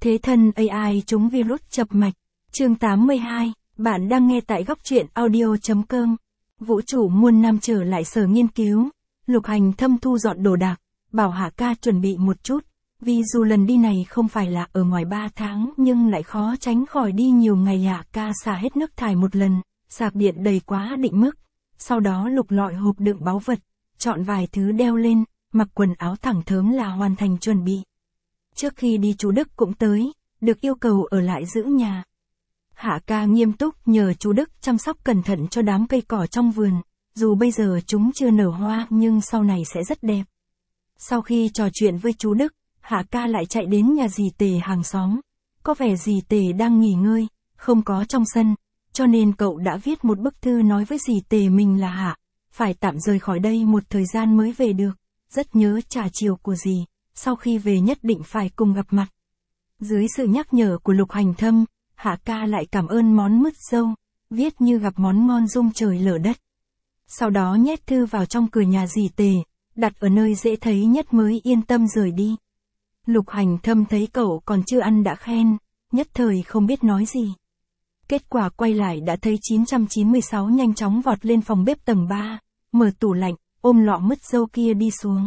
Thế thân AI trúng virus chập mạch. Chương 82, bạn đang nghe tại góc truyện audio.com. Vũ trụ muôn năm trở lại sở nghiên cứu. Lục Hành Thâm thu dọn đồ đạc, bảo Hạ ca chuẩn bị một chút. Vì dù lần đi này không phải là ở ngoài 3 tháng nhưng lại khó tránh khỏi đi nhiều ngày. Hạ ca xả hết nước thải một lần, sạc điện đầy quá định mức. Sau đó lục lọi hộp đựng báu vật, chọn vài thứ đeo lên, mặc quần áo thẳng thớm là hoàn thành chuẩn bị. Trước khi đi chú Đức cũng tới, được yêu cầu ở lại giữ nhà. Hạ ca nghiêm túc nhờ chú Đức chăm sóc cẩn thận cho đám cây cỏ trong vườn, dù bây giờ chúng chưa nở hoa nhưng sau này sẽ rất đẹp. Sau khi trò chuyện với chú Đức, Hạ ca lại chạy đến nhà dì Tề hàng xóm. Có vẻ dì Tề đang nghỉ ngơi, không có trong sân, cho nên cậu đã viết một bức thư nói với dì Tề mình là Hạ, phải tạm rời khỏi đây một thời gian mới về được, rất nhớ trà chiều của dì, sau khi về nhất định phải cùng gặp mặt. Dưới sự nhắc nhở của Lục Hành Thâm, Hạ ca lại cảm ơn món mứt dâu, viết như gặp món ngon rung trời lở đất. Sau đó nhét thư vào trong cửa nhà dì Tề, đặt ở nơi dễ thấy nhất mới yên tâm rời đi. Lục Hành Thâm thấy cậu còn chưa ăn đã khen, nhất thời không biết nói gì. Kết quả quay lại đã thấy 996 nhanh chóng vọt lên phòng bếp tầng 3, mở tủ lạnh, ôm lọ mứt dâu kia đi xuống.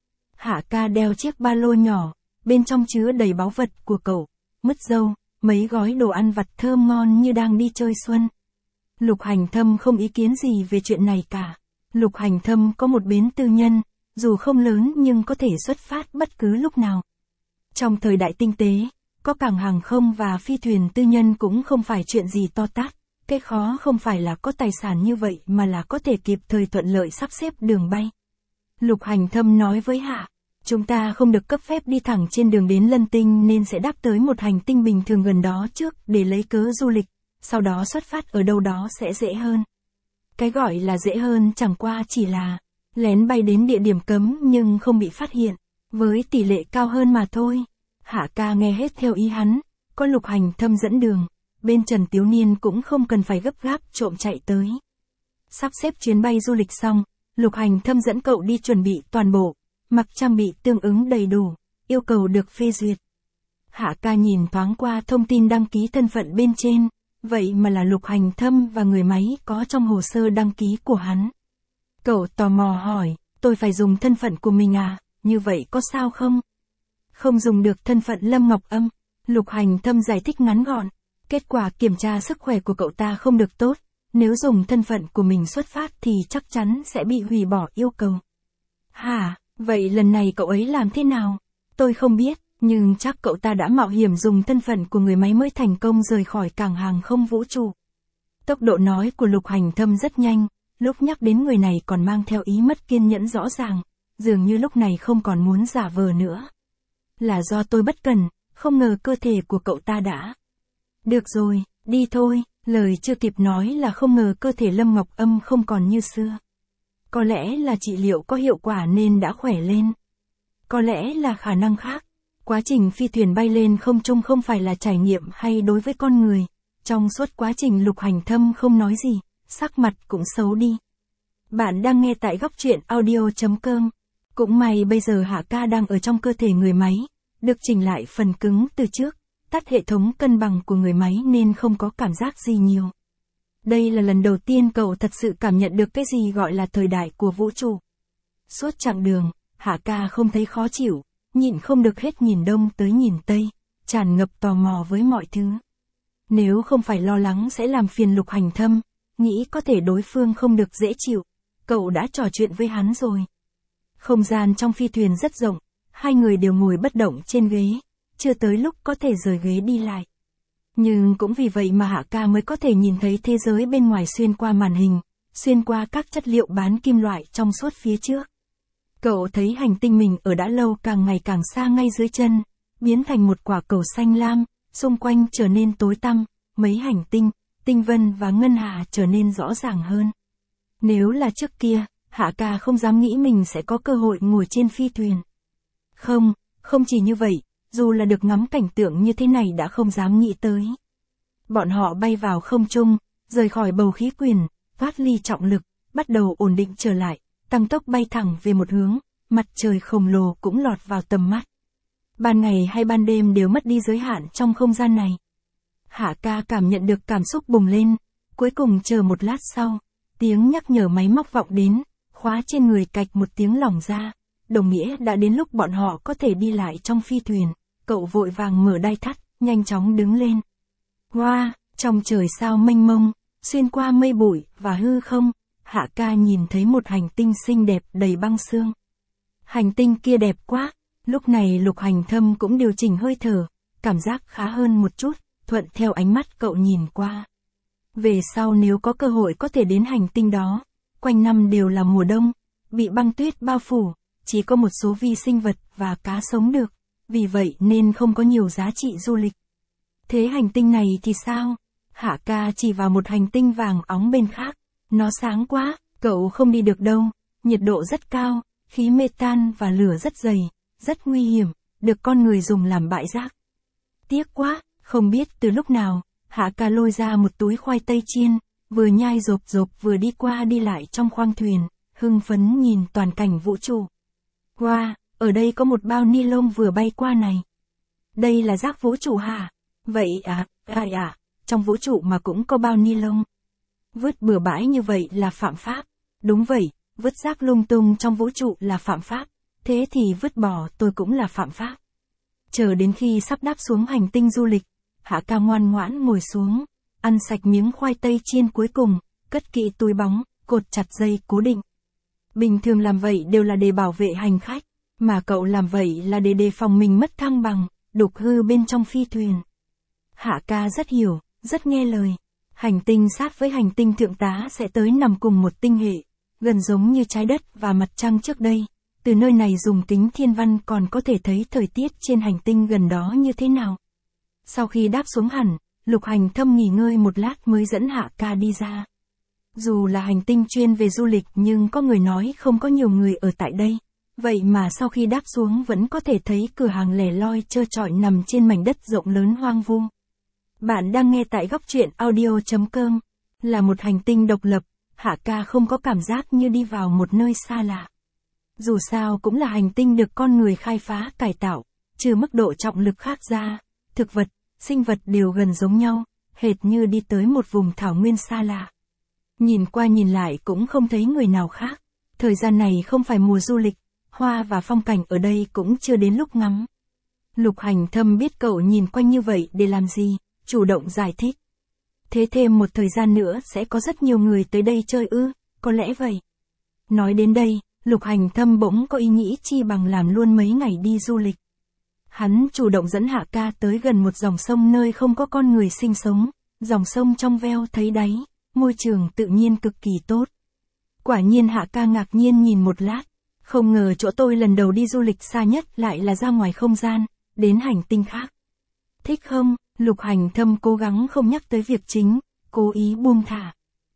Hạ ca đeo chiếc ba lô nhỏ, bên trong chứa đầy báu vật của cậu, mứt dâu, mấy gói đồ ăn vặt thơm ngon như đang đi chơi xuân. Lục Hành Thâm không ý kiến gì về chuyện này cả. Lục Hành Thâm có một bến tư nhân, dù không lớn nhưng có thể xuất phát bất cứ lúc nào. Trong thời đại tinh tế, có cảng hàng không và phi thuyền tư nhân cũng không phải chuyện gì to tát. Cái khó không phải là có tài sản như vậy mà là có thể kịp thời thuận lợi sắp xếp đường bay. Lục Hành Thâm nói với Hạ, chúng ta không được cấp phép đi thẳng trên đường đến Lân Tinh nên sẽ đáp tới một hành tinh bình thường gần đó trước để lấy cớ du lịch, sau đó xuất phát ở đâu đó sẽ dễ hơn. Cái gọi là dễ hơn chẳng qua chỉ là lén bay đến địa điểm cấm nhưng không bị phát hiện, với tỷ lệ cao hơn mà thôi. Hạ ca nghe hết theo ý hắn, có Lục Hành Thâm dẫn đường, bên Trần Tiếu Niên cũng không cần phải gấp gáp trộm chạy tới. Sắp xếp chuyến bay du lịch xong, Lục Hành Thâm dẫn cậu đi chuẩn bị toàn bộ, mặc trang bị tương ứng đầy đủ, yêu cầu được phê duyệt. Hạ ca nhìn thoáng qua thông tin đăng ký thân phận bên trên, vậy mà là Lục Hành Thâm và người máy có trong hồ sơ đăng ký của hắn. Cậu tò mò hỏi, tôi phải dùng thân phận của mình à, như vậy có sao không? Không dùng được thân phận Lâm Ngọc Âm, Lục Hành Thâm giải thích ngắn gọn, kết quả kiểm tra sức khỏe của cậu ta không được tốt, nếu dùng thân phận của mình xuất phát thì chắc chắn sẽ bị hủy bỏ yêu cầu. Hả, vậy lần này cậu ấy làm thế nào? Tôi không biết, nhưng chắc cậu ta đã mạo hiểm dùng thân phận của người máy mới thành công rời khỏi cảng hàng không vũ trụ. Tốc độ nói của Lục Hành Thâm rất nhanh, lúc nhắc đến người này còn mang theo ý mất kiên nhẫn rõ ràng, dường như lúc này không còn muốn giả vờ nữa. Là do tôi bất cẩn, không ngờ cơ thể của cậu ta đã. Được rồi, đi thôi, lời chưa kịp nói là không ngờ cơ thể Lâm Ngọc Âm không còn như xưa. Có lẽ là trị liệu có hiệu quả nên đã khỏe lên. Có lẽ là khả năng khác. Quá trình phi thuyền bay lên không trung không phải là trải nghiệm hay đối với con người. Trong suốt quá trình Lục Hành Thâm không nói gì, sắc mặt cũng xấu đi. Bạn đang nghe tại góc truyện audio.com. Cũng may bây giờ Hạ ca đang ở trong cơ thể người máy, được chỉnh lại phần cứng từ trước, tắt hệ thống cân bằng của người máy nên không có cảm giác gì nhiều. Đây là lần đầu tiên cậu thật sự cảm nhận được cái gì gọi là thời đại của vũ trụ. Suốt chặng đường, Hạ ca không thấy khó chịu, nhịn không được hết nhìn đông tới nhìn tây, tràn ngập tò mò với mọi thứ. Nếu không phải lo lắng sẽ làm phiền Lục Hành Thâm, nghĩ có thể đối phương không được dễ chịu, cậu đã trò chuyện với hắn rồi. Không gian trong phi thuyền rất rộng, hai người đều ngồi bất động trên ghế, chưa tới lúc có thể rời ghế đi lại. Nhưng cũng vì vậy mà Hạ ca mới có thể nhìn thấy thế giới bên ngoài xuyên qua màn hình, xuyên qua các chất liệu bán kim loại trong suốt phía trước. Cậu thấy hành tinh mình ở đã lâu càng ngày càng xa ngay dưới chân, biến thành một quả cầu xanh lam, xung quanh trở nên tối tăm, mấy hành tinh, tinh vân và ngân hà trở nên rõ ràng hơn. Nếu là trước kia, Hạ ca không dám nghĩ mình sẽ có cơ hội ngồi trên phi thuyền. Không chỉ như vậy, dù là được ngắm cảnh tượng như thế này đã không dám nghĩ tới. Bọn họ bay vào không trung, rời khỏi bầu khí quyển, thoát ly trọng lực, bắt đầu ổn định trở lại, tăng tốc bay thẳng về một hướng, mặt trời khổng lồ cũng lọt vào tầm mắt. Ban ngày hay ban đêm đều mất đi giới hạn trong không gian này. Hạ ca cảm nhận được cảm xúc bùng lên, cuối cùng chờ một lát sau, tiếng nhắc nhở máy móc vọng đến, khóa trên người cạch một tiếng lỏng ra, đồng nghĩa đã đến lúc bọn họ có thể đi lại trong phi thuyền. Cậu vội vàng mở đai thắt, nhanh chóng đứng lên. Wow, trong trời sao mênh mông, xuyên qua mây bụi và hư không, Hạ ca nhìn thấy một hành tinh xinh đẹp đầy băng sương. Hành tinh kia đẹp quá, lúc này Lục Hành Thâm cũng điều chỉnh hơi thở, cảm giác khá hơn một chút, thuận theo ánh mắt cậu nhìn qua. Về sau nếu có cơ hội có thể đến hành tinh đó, quanh năm đều là mùa đông, bị băng tuyết bao phủ, chỉ có một số vi sinh vật và cá sống được, vì vậy nên không có nhiều giá trị du lịch. Thế hành tinh này thì sao? Hạ ca chỉ vào một hành tinh vàng óng bên khác, nó sáng quá, cậu không đi được đâu, nhiệt độ rất cao, khí metan và lửa rất dày, rất nguy hiểm, được con người dùng làm bãi rác. Tiếc quá, không biết từ lúc nào, Hạ ca lôi ra một túi khoai tây chiên, vừa nhai rộp rộp vừa đi qua đi lại trong khoang thuyền, hưng phấn nhìn toàn cảnh vũ trụ. Wow, ở đây có một bao ni lông vừa bay qua này. Đây là rác vũ trụ hả? Vậy à, trong vũ trụ mà cũng có bao ni lông. Vứt bừa bãi như vậy là phạm pháp. Đúng vậy, vứt rác lung tung trong vũ trụ là phạm pháp. Thế thì vứt bỏ tôi cũng là phạm pháp. Chờ đến khi sắp đáp xuống hành tinh du lịch, Hạ ca ngoan ngoãn ngồi xuống, ăn sạch miếng khoai tây chiên cuối cùng, cất kỹ túi bóng, cột chặt dây cố định. Bình thường làm vậy đều là để bảo vệ hành khách, mà cậu làm vậy là để đề phòng mình mất thăng bằng, đục hư bên trong phi thuyền. Hạ ca rất hiểu, rất nghe lời. Hành tinh sát với hành tinh thượng tá sẽ tới nằm cùng một tinh hệ, gần giống như trái đất và mặt trăng trước đây. Từ nơi này dùng kính thiên văn còn có thể thấy thời tiết trên hành tinh gần đó như thế nào. Sau khi đáp xuống hẳn, Lục Hành Thâm nghỉ ngơi một lát mới dẫn Hạ ca đi ra. Dù là hành tinh chuyên về du lịch nhưng có người nói không có nhiều người ở tại đây. Vậy mà sau khi đáp xuống vẫn có thể thấy cửa hàng lẻ loi trơ trọi nằm trên mảnh đất rộng lớn hoang vu. Bạn đang nghe tại góc truyện audio.com. Là một hành tinh độc lập, Hạ ca không có cảm giác như đi vào một nơi xa lạ. Dù sao cũng là hành tinh được con người khai phá cải tạo, trừ mức độ trọng lực khác ra, thực vật, sinh vật đều gần giống nhau, hệt như đi tới một vùng thảo nguyên xa lạ. Nhìn qua nhìn lại cũng không thấy người nào khác. Thời gian này không phải mùa du lịch, hoa và phong cảnh ở đây cũng chưa đến lúc ngắm. Lục Hành Thâm biết cậu nhìn quanh như vậy để làm gì, chủ động giải thích. Thế thêm một thời gian nữa sẽ có rất nhiều người tới đây chơi ư, có lẽ vậy. Nói đến đây, Lục Hành Thâm bỗng có ý nghĩ chi bằng làm luôn mấy ngày đi du lịch. Hắn chủ động dẫn Hạ ca tới gần một dòng sông nơi không có con người sinh sống, dòng sông trong veo thấy đáy, môi trường tự nhiên cực kỳ tốt. Quả nhiên Hạ ca ngạc nhiên nhìn một lát, không ngờ chỗ tôi lần đầu đi du lịch xa nhất lại là ra ngoài không gian, đến hành tinh khác. Thích không? Lục Hành Thâm cố gắng không nhắc tới việc chính, cố ý buông thả.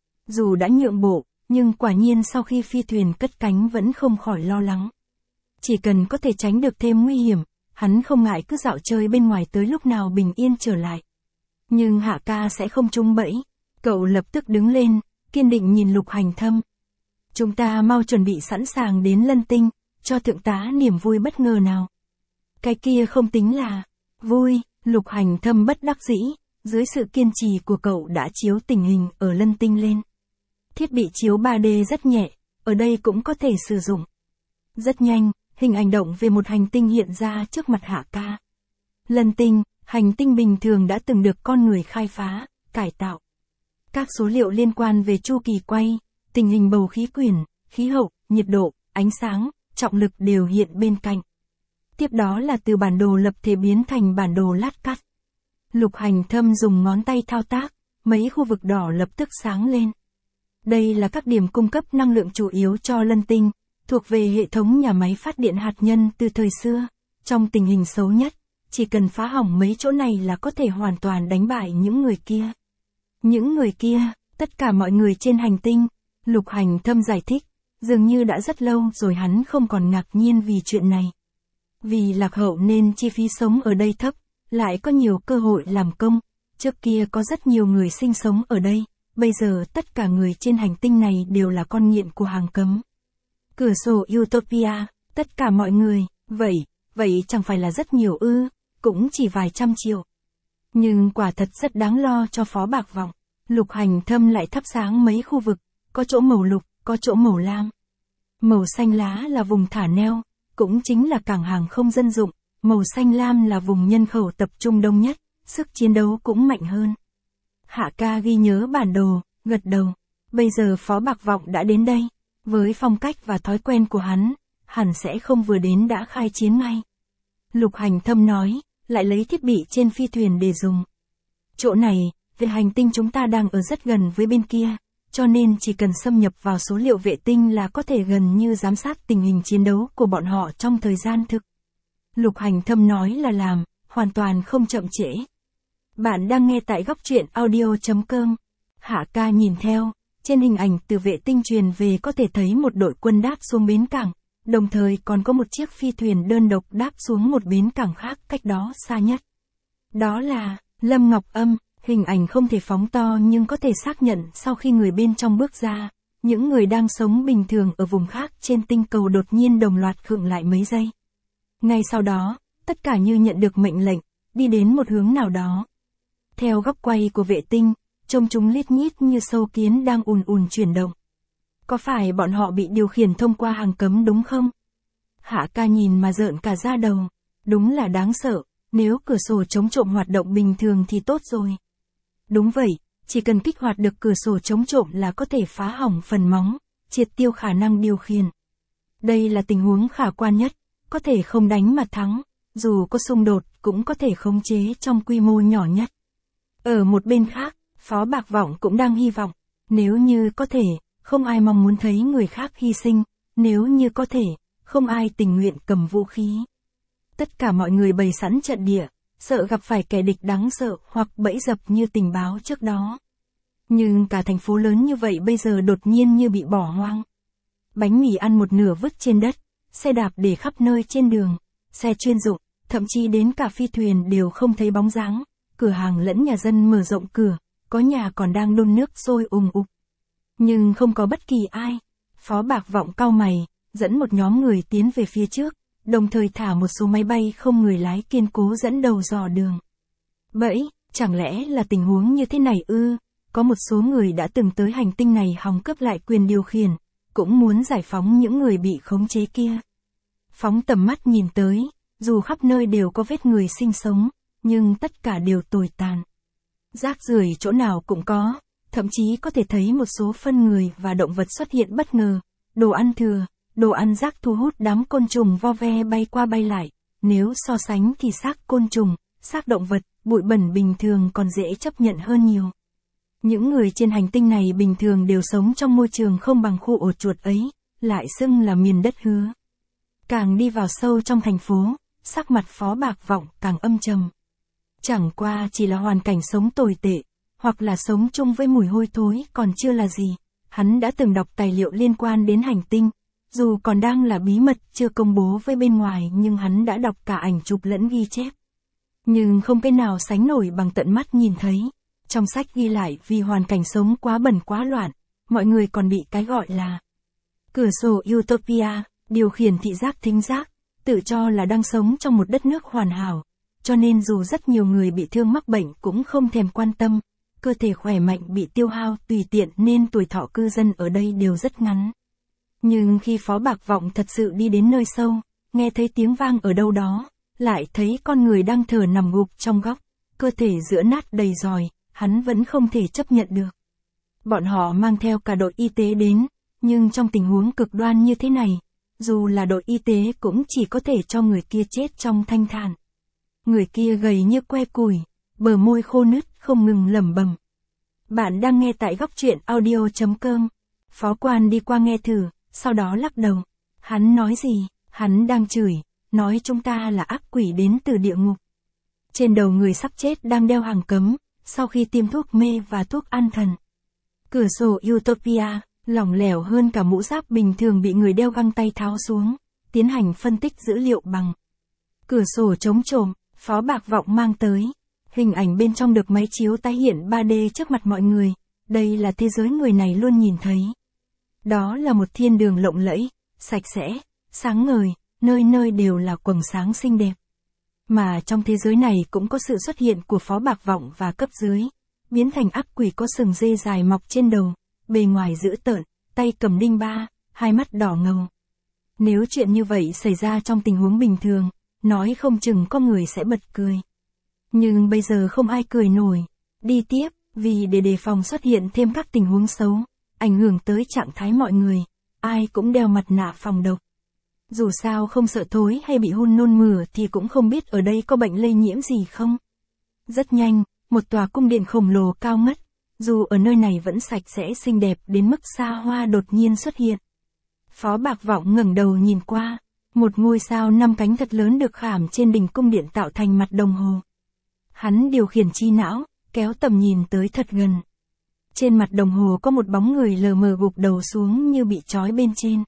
Dù đã nhượng bộ, nhưng quả nhiên sau khi phi thuyền cất cánh vẫn không khỏi lo lắng. Chỉ cần có thể tránh được thêm nguy hiểm, hắn không ngại cứ dạo chơi bên ngoài tới lúc nào bình yên trở lại. Nhưng Hạ ca sẽ không trúng bẫy. Cậu lập tức đứng lên, kiên định nhìn Lục Hành Thâm. Chúng ta mau chuẩn bị sẵn sàng đến Lân Tinh, cho thượng tá niềm vui bất ngờ nào. Cái kia không tính là vui. Lục Hành Thâm bất đắc dĩ, dưới sự kiên trì của cậu đã chiếu tình hình ở Lân Tinh lên. Thiết bị chiếu 3D rất nhẹ, ở đây cũng có thể sử dụng. Rất nhanh, hình ảnh động về một hành tinh hiện ra trước mặt Hạ ca. Lân Tinh, hành tinh bình thường đã từng được con người khai phá, cải tạo. Các số liệu liên quan về chu kỳ quay, tình hình bầu khí quyển, khí hậu, nhiệt độ, ánh sáng, trọng lực đều hiện bên cạnh. Tiếp đó là từ bản đồ lập thể biến thành bản đồ lát cắt. Lục Hành Thâm dùng ngón tay thao tác, mấy khu vực đỏ lập tức sáng lên. Đây là các điểm cung cấp năng lượng chủ yếu cho Lân Tinh, thuộc về hệ thống nhà máy phát điện hạt nhân từ thời xưa. Trong tình hình xấu nhất, chỉ cần phá hỏng mấy chỗ này là có thể hoàn toàn đánh bại những người kia. Những người kia, tất cả mọi người trên hành tinh, Lục Hành Thâm giải thích, dường như đã rất lâu rồi hắn không còn ngạc nhiên vì chuyện này. Vì lạc hậu nên chi phí sống ở đây thấp, lại có nhiều cơ hội làm công, trước kia có rất nhiều người sinh sống ở đây, bây giờ tất cả người trên hành tinh này đều là con nghiện của hàng cấm. Cửa sổ Utopia, tất cả mọi người, vậy vậy chẳng phải là rất nhiều ư, cũng chỉ vài trăm triệu. Nhưng quả thật rất đáng lo cho Phó Bạc Vọng. Lục Hành Thâm lại thắp sáng mấy khu vực, có chỗ màu lục, có chỗ màu lam. Màu xanh lá là vùng thả neo, cũng chính là cảng hàng không dân dụng, màu xanh lam là vùng nhân khẩu tập trung đông nhất, sức chiến đấu cũng mạnh hơn. Hạ ca ghi nhớ bản đồ, gật đầu. Bây giờ Phó Bạc Vọng đã đến đây, với phong cách và thói quen của hắn, hẳn sẽ không vừa đến đã khai chiến ngay. Lục Hành Thâm nói, lại lấy thiết bị trên phi thuyền để dùng. Chỗ này, về hành tinh chúng ta đang ở rất gần với bên kia, cho nên chỉ cần xâm nhập vào số liệu vệ tinh là có thể gần như giám sát tình hình chiến đấu của bọn họ trong thời gian thực. Lục Hành Thâm nói là làm, hoàn toàn không chậm trễ. Bạn đang nghe tại góc truyện audio.com. Hạ ca nhìn theo, trên hình ảnh từ vệ tinh truyền về có thể thấy một đội quân đáp xuống bến cảng, đồng thời còn có một chiếc phi thuyền đơn độc đáp xuống một bến cảng khác cách đó xa nhất. Đó là Lâm Ngọc Âm. Hình ảnh không thể phóng to nhưng có thể xác nhận sau khi người bên trong bước ra, những người đang sống bình thường ở vùng khác trên tinh cầu đột nhiên đồng loạt khựng lại mấy giây. Ngay sau đó, tất cả như nhận được mệnh lệnh, đi đến một hướng nào đó. Theo góc quay của vệ tinh, trông chúng lít nhít như sâu kiến đang ùn ùn chuyển động. Có phải bọn họ bị điều khiển thông qua hàng cấm đúng không? Hạ ca nhìn mà rợn cả da đầu. Đúng là đáng sợ, nếu cửa sổ chống trộm hoạt động bình thường thì tốt rồi. Đúng vậy, chỉ cần kích hoạt được cửa sổ chống trộm là có thể phá hỏng phần móng, triệt tiêu khả năng điều khiển. Đây là tình huống khả quan nhất, có thể không đánh mà thắng, dù có xung đột cũng có thể khống chế trong quy mô nhỏ nhất. Ở một bên khác, Phó Bạc Vọng cũng đang hy vọng, nếu như có thể, không ai mong muốn thấy người khác hy sinh, nếu như có thể, không ai tình nguyện cầm vũ khí. Tất cả mọi người bày sẵn trận địa, sợ gặp phải kẻ địch đáng sợ hoặc bẫy dập như tình báo trước đó. Nhưng cả thành phố lớn như vậy bây giờ đột nhiên như bị bỏ hoang. Bánh mì ăn một nửa vứt trên đất, xe đạp để khắp nơi trên đường, xe chuyên dụng, thậm chí đến cả phi thuyền đều không thấy bóng dáng, cửa hàng lẫn nhà dân mở rộng cửa, có nhà còn đang đun nước sôi ùm ụp. Nhưng không có bất kỳ ai. Phó Bạc Vọng cau mày, dẫn một nhóm người tiến về phía trước, đồng thời thả một số máy bay không người lái kiên cố dẫn đầu dò đường. Bẫy, chẳng lẽ là tình huống như thế này ư? Có một số người đã từng tới hành tinh này hòng cướp lại quyền điều khiển, cũng muốn giải phóng những người bị khống chế kia. Phóng tầm mắt nhìn tới, dù khắp nơi đều có vết người sinh sống, nhưng tất cả đều tồi tàn. Rác rưởi chỗ nào cũng có, thậm chí có thể thấy một số phân người và động vật xuất hiện bất ngờ, đồ ăn thừa, đồ ăn rác thu hút đám côn trùng vo ve bay qua bay lại, nếu so sánh thì xác côn trùng, xác động vật, bụi bẩn bình thường còn dễ chấp nhận hơn nhiều. Những người trên hành tinh này bình thường đều sống trong môi trường không bằng khu ổ chuột ấy, lại xưng là miền đất hứa. Càng đi vào sâu trong thành phố, sắc mặt Phó Bạc Vọng càng âm trầm. Chẳng qua chỉ là hoàn cảnh sống tồi tệ, hoặc là sống chung với mùi hôi thối còn chưa là gì. Hắn đã từng đọc tài liệu liên quan đến hành tinh, dù còn đang là bí mật chưa công bố với bên ngoài nhưng hắn đã đọc cả ảnh chụp lẫn ghi chép. Nhưng không cái nào sánh nổi bằng tận mắt nhìn thấy. Trong sách ghi lại vì hoàn cảnh sống quá bẩn quá loạn, mọi người còn bị cái gọi là cửa sổ Utopia, điều khiển thị giác thính giác, tự cho là đang sống trong một đất nước hoàn hảo. Cho nên dù rất nhiều người bị thương mắc bệnh cũng không thèm quan tâm, cơ thể khỏe mạnh bị tiêu hao tùy tiện nên tuổi thọ cư dân ở đây đều rất ngắn. Nhưng khi Phó Bạc Vọng thật sự đi đến nơi sâu, nghe thấy tiếng vang ở đâu đó, lại thấy con người đang thở nằm gục trong góc, cơ thể giữa nát đầy roi, hắn vẫn không thể chấp nhận được. Bọn họ mang theo cả đội y tế đến, nhưng trong tình huống cực đoan như thế này, dù là đội y tế cũng chỉ có thể cho người kia chết trong thanh thản. Người kia gầy như que củi, bờ môi khô nứt không ngừng lẩm bẩm. Bạn đang nghe tại góc truyện audio.com. Phó quan đi qua nghe thử, sau đó lắc đầu. Hắn nói gì? Hắn đang chửi, nói chúng ta là ác quỷ đến từ địa ngục. Trên đầu người sắp chết đang đeo hàng cấm, sau khi tiêm thuốc mê và thuốc an thần. Cửa sổ Utopia, lỏng lẻo hơn cả mũ giáp bình thường bị người đeo găng tay tháo xuống, tiến hành phân tích dữ liệu bằng cửa sổ chống trộm, Phó Bạc Vọng mang tới. Hình ảnh bên trong được máy chiếu tái hiện 3D trước mặt mọi người, đây là thế giới người này luôn nhìn thấy. Đó là một thiên đường lộng lẫy, sạch sẽ, sáng ngời, nơi nơi đều là quầng sáng xinh đẹp. Mà trong thế giới này cũng có sự xuất hiện của Phó Bạc Vọng và cấp dưới, biến thành ác quỷ có sừng dê dài mọc trên đầu, bề ngoài dữ tợn, tay cầm đinh ba, hai mắt đỏ ngầu. Nếu chuyện như vậy xảy ra trong tình huống bình thường, nói không chừng có người sẽ bật cười. Nhưng bây giờ không ai cười nổi. Đi tiếp, vì để đề phòng xuất hiện thêm các tình huống xấu, ảnh hưởng tới trạng thái mọi người, ai cũng đeo mặt nạ phòng độc. Dù sao không sợ thối hay bị hun nôn mửa thì cũng không biết ở đây có bệnh lây nhiễm gì không. Rất nhanh, một tòa cung điện khổng lồ cao ngất, dù ở nơi này vẫn sạch sẽ xinh đẹp đến mức xa hoa đột nhiên xuất hiện. Phó Bạc Vọng ngẩng đầu nhìn qua, một ngôi sao 5 cánh thật lớn được khảm trên đỉnh cung điện tạo thành mặt đồng hồ. Hắn điều khiển chi não, kéo tầm nhìn tới thật gần. Trên mặt đồng hồ có một bóng người lờ mờ gục đầu xuống như bị trói bên trên.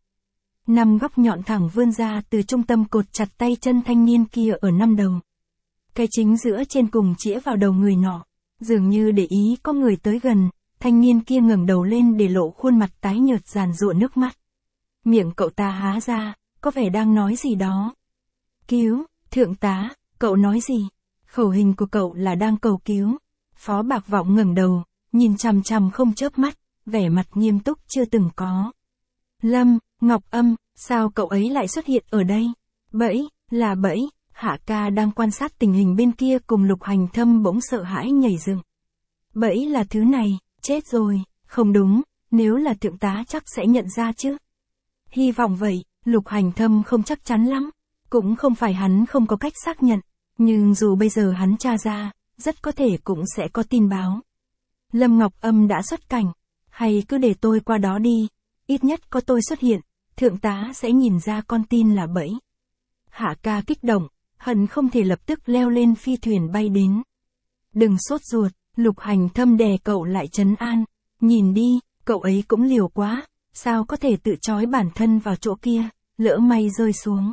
5 góc nhọn thẳng vươn ra từ trung tâm cột chặt tay chân thanh niên kia ở 5 đầu. Cái chính giữa trên cùng chĩa vào đầu người nọ, dường như để ý có người tới gần, thanh niên kia ngẩng đầu lên để lộ khuôn mặt tái nhợt giàn giụa nước mắt. Miệng cậu ta há ra, có vẻ đang nói gì đó. Cứu, thượng tá, cậu nói gì? Khẩu hình của cậu là đang cầu cứu. Phó Bạc Vọng ngẩng đầu, nhìn chằm chằm không chớp mắt, vẻ mặt nghiêm túc chưa từng có. Lâm, Ngọc Âm, sao cậu ấy lại xuất hiện ở đây? Bẫy, là bẫy. Hạ ca đang quan sát tình hình bên kia cùng Lục Hành Thâm bỗng sợ hãi nhảy dựng. Bẫy là thứ này, chết rồi, không đúng, nếu là thượng tá chắc sẽ nhận ra chứ. Hy vọng vậy, Lục Hành Thâm không chắc chắn lắm, cũng không phải hắn không có cách xác nhận, nhưng dù bây giờ hắn tra ra, rất có thể cũng sẽ có tin báo. Lâm Ngọc Âm đã xuất cảnh, hay cứ để tôi qua đó đi, ít nhất có tôi xuất hiện, thượng tá sẽ nhìn ra con tin là bẫy. Hạ ca kích động, hận không thể lập tức leo lên phi thuyền bay đến. Đừng sốt ruột, Lục Hành Thâm đè cậu lại trấn an, nhìn đi, cậu ấy cũng liều quá, sao có thể tự trói bản thân vào chỗ kia, lỡ may rơi xuống.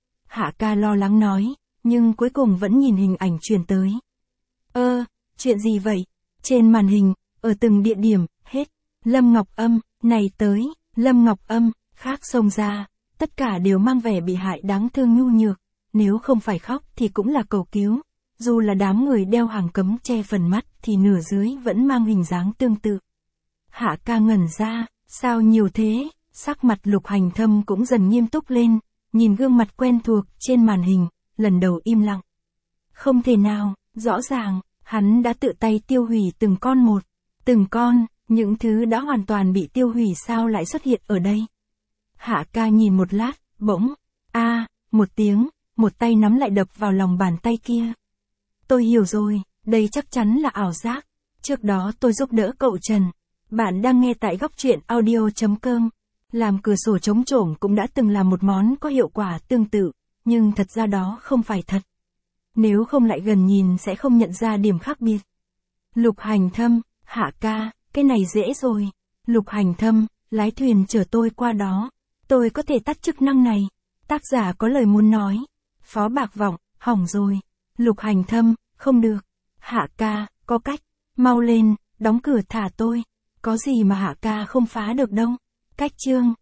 Hạ ca lo lắng nói, nhưng cuối cùng vẫn nhìn hình ảnh truyền tới. Chuyện gì vậy? Trên màn hình, ở từng địa điểm, hết. Lâm Ngọc Âm, này tới, Lâm Ngọc Âm, khác xông ra, tất cả đều mang vẻ bị hại đáng thương nhu nhược, nếu không phải khóc thì cũng là cầu cứu. Dù là đám người đeo hàng cấm che phần mắt thì nửa dưới vẫn mang hình dáng tương tự. Hạ ca ngẩn ra, sao nhiều thế? Sắc mặt Lục Hành Thâm cũng dần nghiêm túc lên, nhìn gương mặt quen thuộc trên màn hình, lần đầu im lặng. Không thể nào, rõ ràng, hắn đã tự tay tiêu hủy từng con một. Từng con, những thứ đã hoàn toàn bị tiêu hủy sao lại xuất hiện ở đây? Hạ ca nhìn một lát, bỗng, một tiếng, một tay nắm lại đập vào lòng bàn tay kia. Tôi hiểu rồi, đây chắc chắn là ảo giác. Trước đó tôi giúp đỡ cậu Trần. Bạn đang nghe tại góc truyện audio.com. Làm cửa sổ chống trộm cũng đã từng là một món có hiệu quả tương tự, nhưng thật ra đó không phải thật. Nếu không lại gần nhìn sẽ không nhận ra điểm khác biệt. Lục Hành Thâm, Hạ ca, cái này dễ rồi. Lục Hành Thâm, lái thuyền chở tôi qua đó. Tôi có thể tắt chức năng này. Tác giả có lời muốn nói. Phó Bạc Vọng, hỏng rồi. Lục Hành Thâm, không được. Hạ ca, có cách. Mau lên, đóng cửa thả tôi. Có gì mà Hạ ca không phá được đâu. Cách chương.